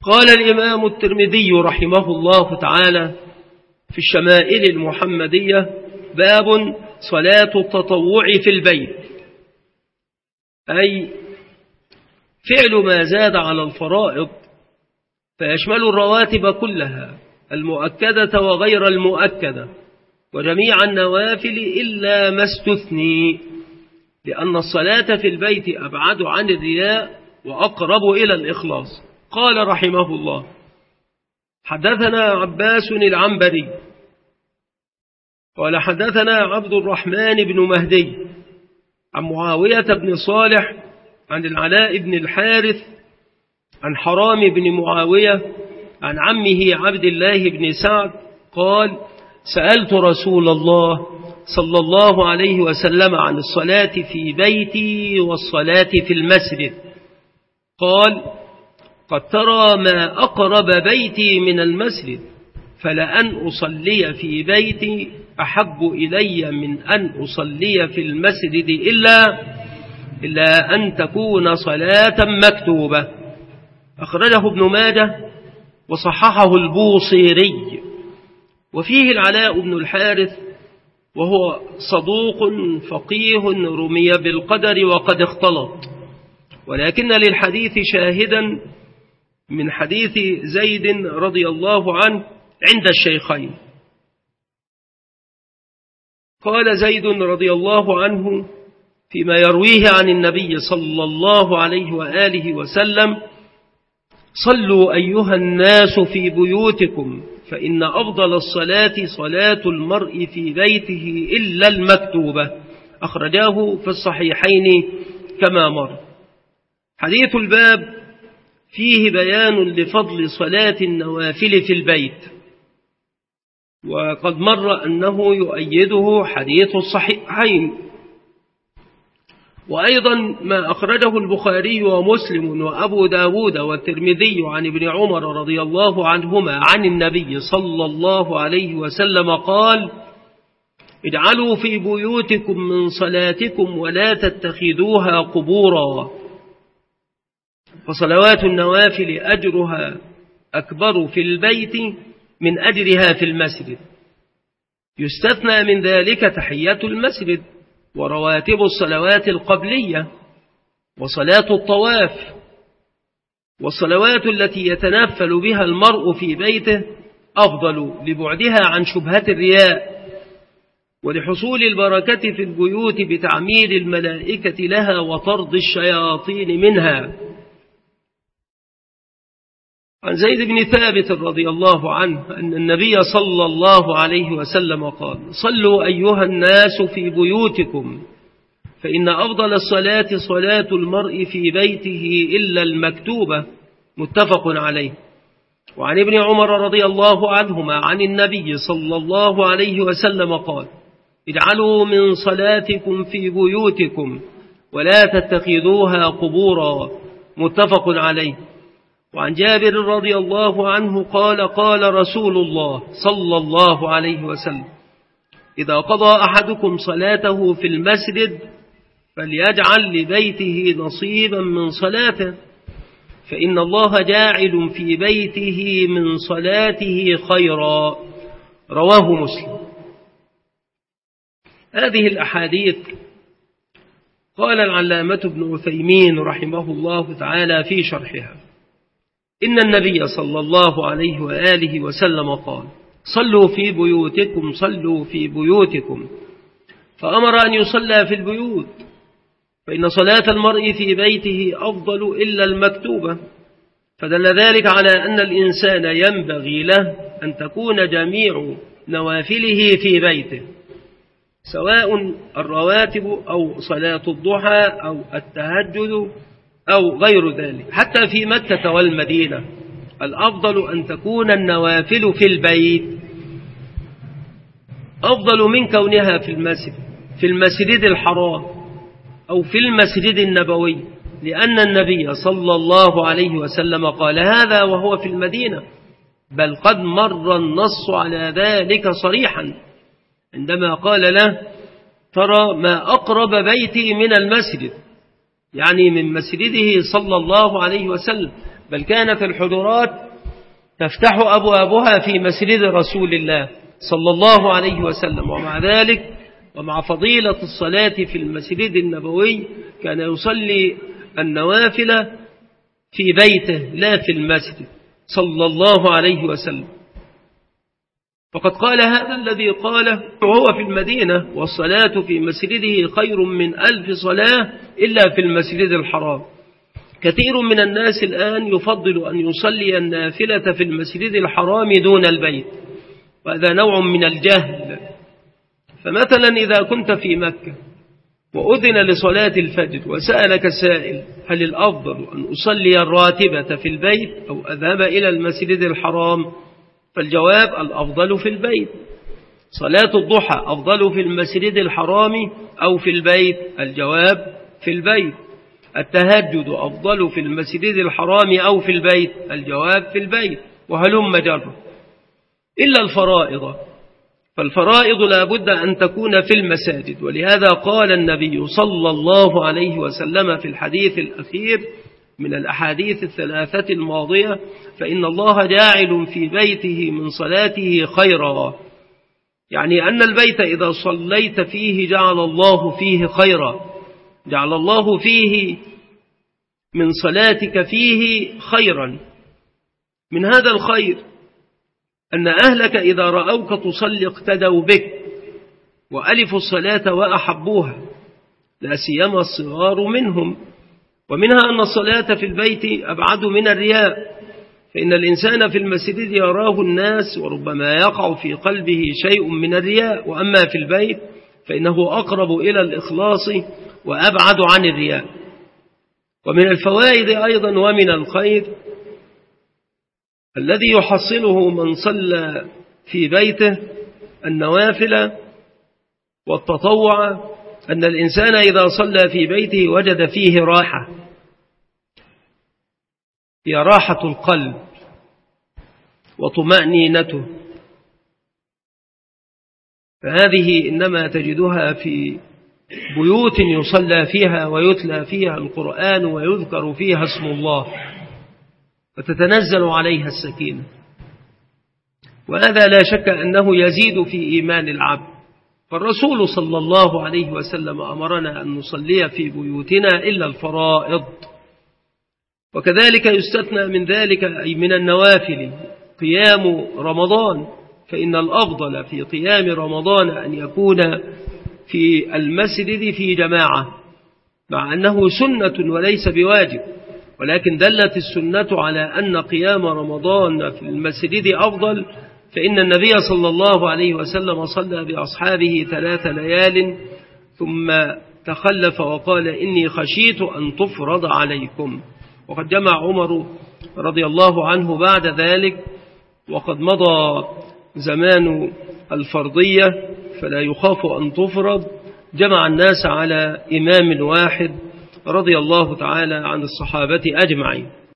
قال الإمام الترمذي رحمه الله تعالى في الشمائل المحمدية: باب صلاة التطوع في البيت، أي فعل ما زاد على الفرائض، فيشمل الرواتب كلها المؤكدة وغير المؤكدة وجميع النوافل إلا ما استثني، لأن الصلاة في البيت أبعد عن الرياء وأقرب إلى الإخلاص. قال رحمه الله: حدثنا عباس العنبري قال حدثنا عبد الرحمن بن مهدي عن معاوية بن صالح عن العلاء بن الحارث عن حرام بن معاوية عن عمه عبد الله بن سعد قال: سألت رسول الله صلى الله عليه وسلم عن الصلاة في بيتي والصلاة في المسجد، قال: قد ترى ما أقرب بيتي من المسجد، فلأن أصلي في بيتي أحب إلي من أن أصلي في المسجد إلا أن تكون صلاة مكتوبة. أخرجه ابن ماجه وصححه البوصيري. وفيه العلاء بن الحارث، وهو صدوق فقيه رمي بالقدر وقد اختلط، ولكن للحديث شاهدا من حديث زيد رضي الله عنه عند الشيخين. قال زيد رضي الله عنه فيما يرويه عن النبي صلى الله عليه وآله وسلم: صلوا أيها الناس في بيوتكم، فإن أفضل الصلاة صلاة المرء في بيته إلا المكتوبة. أخرجاه في الصحيحين كما مر. حديث الباب فيه بيان لفضل صلاة النوافل في البيت، وقد مر أنه يؤيده حديث الصحيحين، وأيضا ما أخرجه البخاري ومسلم وأبو داود والترمذي عن ابن عمر رضي الله عنهما عن النبي صلى الله عليه وسلم قال: اجعلوا في بيوتكم من صلاتكم ولا تتخذوها قبورا، فصلوات النوافل أجرها أكبر في البيت من أجرها في المسجد، يستثنى من ذلك تحية المسجد ورواتب الصلوات القبلية وصلاة الطواف، والصلوات التي يتنفل بها المرء في بيته أفضل لبعدها عن شبهة الرياء ولحصول البركة في البيوت بتعمير الملائكة لها وطرد الشياطين منها. عن زيد بن ثابت رضي الله عنه أن النبي صلى الله عليه وسلم قال: صلوا أيها الناس في بيوتكم، فإن أفضل الصلاة صلاة المرء في بيته إلا المكتوبة. متفق عليه. وعن ابن عمر رضي الله عنهما عن النبي صلى الله عليه وسلم قال: اجعلوا من صلاتكم في بيوتكم ولا تتخذوها قبورا. متفق عليه. وعن جابر رضي الله عنه قال: قال رسول الله صلى الله عليه وسلم: إذا قضى أحدكم صلاته في المسجد فليجعل لبيته نصيبا من صلاته، فإن الله جاعل في بيته من صلاته خيرا. رواه مسلم. هذه الأحاديث قال العلامة ابن عثيمين رحمه الله تعالى في شرحها: إن النبي صلى الله عليه وآله وسلم قال: صلوا في بيوتكم، صلوا في بيوتكم، فأمر أن يصلى في البيوت، فإن صلاة المرء في بيته أفضل إلا المكتوبة، فدل ذلك على أن الإنسان ينبغي له أن تكون جميع نوافله في بيته، سواء الرواتب أو صلاة الضحى أو التهجد أو غير ذلك. حتى في مكة والمدينة الأفضل أن تكون النوافل في البيت أفضل من كونها في المسجد الحرام أو في المسجد النبوي، لأن النبي صلى الله عليه وسلم قال هذا وهو في المدينة، بل قد مر النص على ذلك صريحا عندما قال له: ترى ما أقرب بيتي من المسجد، يعني من مسجده صلى الله عليه وسلم، بل كانت الحجرات تفتح أبوابها في مسجد رسول الله صلى الله عليه وسلم. ومع ذلك ومع فضيلة الصلاة في المسجد النبوي كان يصلي النوافل في بيته لا في المسجد صلى الله عليه وسلم. فقد قال هذا الذي قاله وهو في المدينة: والصلاة في مسجده خير من 1000 صلاة إلا في المسجد الحرام. كثير من الناس الآن يفضل أن يصلي النافلة في المسجد الحرام دون البيت، وهذا نوع من الجهل. فمثلا إذا كنت في مكة وأذن لصلاة الفجر وسألك سائل: هل الأفضل أن أصلي الراتبة في البيت أو أذهب إلى المسجد الحرام؟ فالجواب: الأفضل في البيت. صلاة الضحى أفضل في المسجد الحرام أو في البيت؟ الجواب: في البيت. التهجد أفضل في المسجد الحرام أو في البيت؟ الجواب: في البيت. وهلم جرا إلا الفرائض، فالفرائض لا بد أن تكون في المساجد. ولهذا قال النبي صلى الله عليه وسلم في الحديث الأخير من الأحاديث الثلاثة الماضية: فإن الله جاعل في بيته من صلاته خيرا، يعني أن البيت إذا صليت فيه جعل الله فيه خيرا، جعل الله فيه من صلاتك فيه خيرا. من هذا الخير أن أهلك إذا رأوك تصلي اقتدوا بك وألفوا الصلاة وأحبوها، لا سيما الصغار منهم. ومنها أن الصلاة في البيت أبعد من الرياء، فإن الإنسان في المسجد يراه الناس وربما يقع في قلبه شيء من الرياء، وأما في البيت فإنه أقرب إلى الإخلاص وأبعد عن الرياء. ومن الفوائد أيضا ومن الخير الذي يحصله من صلى في بيته النوافل والتطوع أن الإنسان إذا صلى في بيته وجد فيه راحة، هي راحة القلب وطمأنينته، فهذه إنما تجدها في بيوت يصلى فيها ويتلى فيها القرآن ويذكر فيها اسم الله، وتتنزل عليها السكينة. وهذا لا شك أنه يزيد في إيمان العبد. فالرسول صلى الله عليه وسلم أمرنا أن نصلي في بيوتنا إلا الفرائض. وكذلك يستثنى من ذلك أي من النوافل قيام رمضان، فإن الأفضل في قيام رمضان أن يكون في المسجد في جماعة، مع أنه سنة وليس بواجب، ولكن دلت السنة على أن قيام رمضان في المسجد أفضل. فإن النبي صلى الله عليه وسلم صلى بأصحابه 3 ليال ثم تخلف وقال: إني خشيت أن تفرض عليكم. وقد جمع عمر رضي الله عنه بعد ذلك، وقد مضى زمان الفرضية فلا يخاف أن تفرض، جمع الناس على إمام واحد رضي الله تعالى عن الصحابة أجمعين.